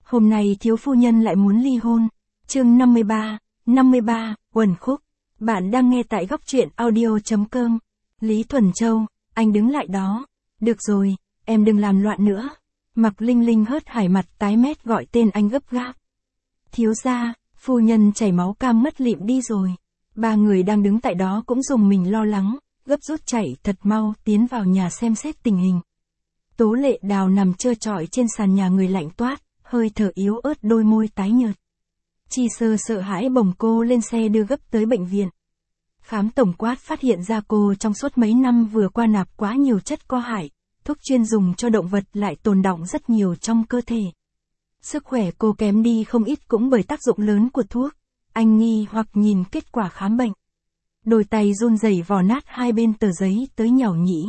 Hôm nay thiếu phu nhân lại muốn ly hôn. Chương 53, Uẩn Khúc. Bạn đang nghe tại góc truyện audio.com. Lý Thuần Châu, anh đứng lại đó. Được rồi, em đừng làm loạn nữa. Mạc Linh Linh hớt hải mặt tái mét gọi tên anh gấp gáp. Thiếu gia, phu nhân chảy máu cam mất lịm đi rồi. Ba người đang đứng tại đó cũng dùng mình lo lắng, gấp rút chạy thật mau tiến vào nhà xem xét tình hình. Tố Lệ Đào nằm trơ trọi trên sàn nhà người lạnh toát, hơi thở yếu ớt đôi môi tái nhợt. Chi Sơ sợ hãi bồng cô lên xe đưa gấp tới bệnh viện. Khám tổng quát phát hiện ra cô trong suốt mấy năm vừa qua nạp quá nhiều chất có hại, thuốc chuyên dùng cho động vật lại tồn đọng rất nhiều trong cơ thể. Sức khỏe cô kém đi không ít cũng bởi tác dụng lớn của thuốc. Anh nghi hoặc nhìn kết quả khám bệnh. Đôi tay run rẩy vò nát hai bên tờ giấy tới nhàu nhĩ.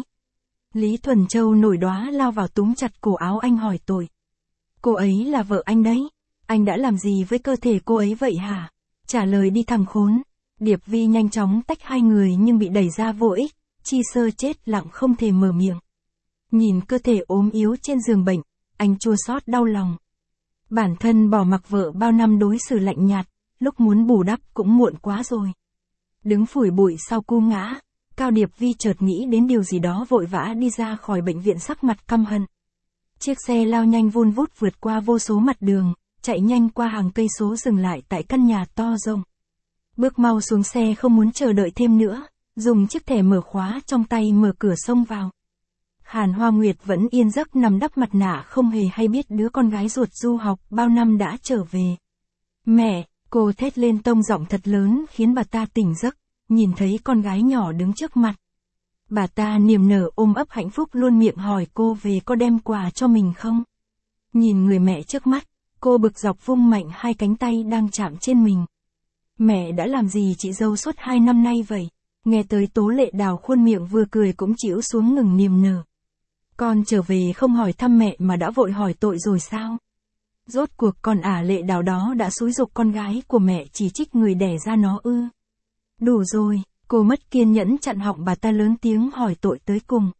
Lý Thuần Châu nổi đoá lao vào túm chặt cổ áo anh hỏi tội. Cô ấy là vợ anh đấy. Anh đã làm gì với cơ thể cô ấy vậy hả? Trả lời đi thằng khốn. Điệp Vi nhanh chóng tách hai người nhưng bị đẩy ra vô ích. Chi Sơ chết lặng không thể mở miệng. Nhìn cơ thể ốm yếu trên giường bệnh, anh chua xót đau lòng. Bản thân bỏ mặc vợ bao năm đối xử lạnh nhạt, lúc muốn bù đắp cũng muộn quá rồi. Đứng phủi bụi sau cú ngã, Cao Điệp Vi chợt nghĩ đến điều gì đó vội vã đi ra khỏi bệnh viện sắc mặt căm hận. Chiếc xe lao nhanh vun vút vượt qua vô số mặt đường, chạy nhanh qua hàng cây số dừng lại tại căn nhà to rộng. Bước mau xuống xe không muốn chờ đợi thêm nữa, dùng chiếc thẻ mở khóa trong tay mở cửa xông vào. Hàn Hoa Nguyệt vẫn yên giấc nằm đắp mặt nạ không hề hay biết đứa con gái ruột du học bao năm đã trở về. Mẹ, cô thét lên tông giọng thật lớn khiến bà ta tỉnh giấc, nhìn thấy con gái nhỏ đứng trước mặt. Bà ta niềm nở ôm ấp hạnh phúc luôn miệng hỏi cô về có đem quà cho mình không. Nhìn người mẹ trước mắt, cô bực dọc vung mạnh hai cánh tay đang chạm trên mình. Mẹ đã làm gì chị dâu suốt 2 năm nay vậy? Nghe tới Tố Lệ Đào khuôn miệng vừa cười cũng chĩu xuống ngừng niềm nở. Con trở về không hỏi thăm mẹ mà đã vội hỏi tội rồi sao? Rốt cuộc con Lệ Đào đó đã xúi giục con gái của mẹ chỉ trích người đẻ ra nó ư? Đủ rồi, cô mất kiên nhẫn chặn họng bà ta lớn tiếng hỏi tội tới cùng.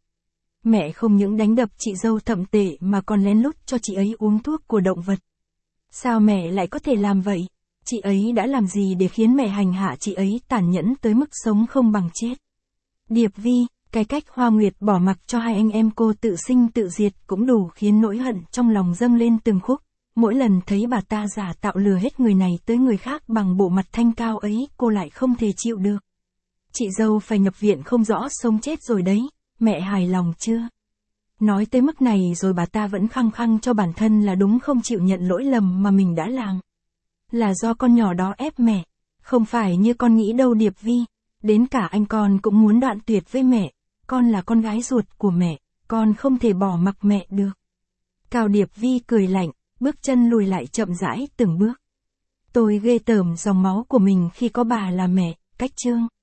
Mẹ không những đánh đập chị dâu thậm tệ mà còn lén lút cho chị ấy uống thuốc của động vật. Sao mẹ lại có thể làm vậy? Chị ấy đã làm gì để khiến mẹ hành hạ chị ấy tàn nhẫn tới mức sống không bằng chết? Điệp Vi, cái cách Hoa Nguyệt bỏ mặc cho hai anh em cô tự sinh tự diệt cũng đủ khiến nỗi hận trong lòng dâng lên từng khúc. Mỗi lần thấy bà ta giả tạo lừa hết người này tới người khác bằng bộ mặt thanh cao ấy, cô lại không thể chịu được. Chị dâu phải nhập viện không rõ sống chết rồi đấy, mẹ hài lòng chưa? Nói tới mức này rồi bà ta vẫn khăng khăng cho bản thân là đúng, không chịu nhận lỗi lầm mà mình đã làm. Là do con nhỏ đó ép mẹ, không phải như con nghĩ đâu Điệp Vi, đến cả anh con cũng muốn đoạn tuyệt với mẹ, con là con gái ruột của mẹ, con không thể bỏ mặc mẹ được. Cao Điệp Vi cười lạnh, bước chân lùi lại chậm rãi từng bước. Tôi ghê tởm dòng máu của mình khi có bà là mẹ, cách chương.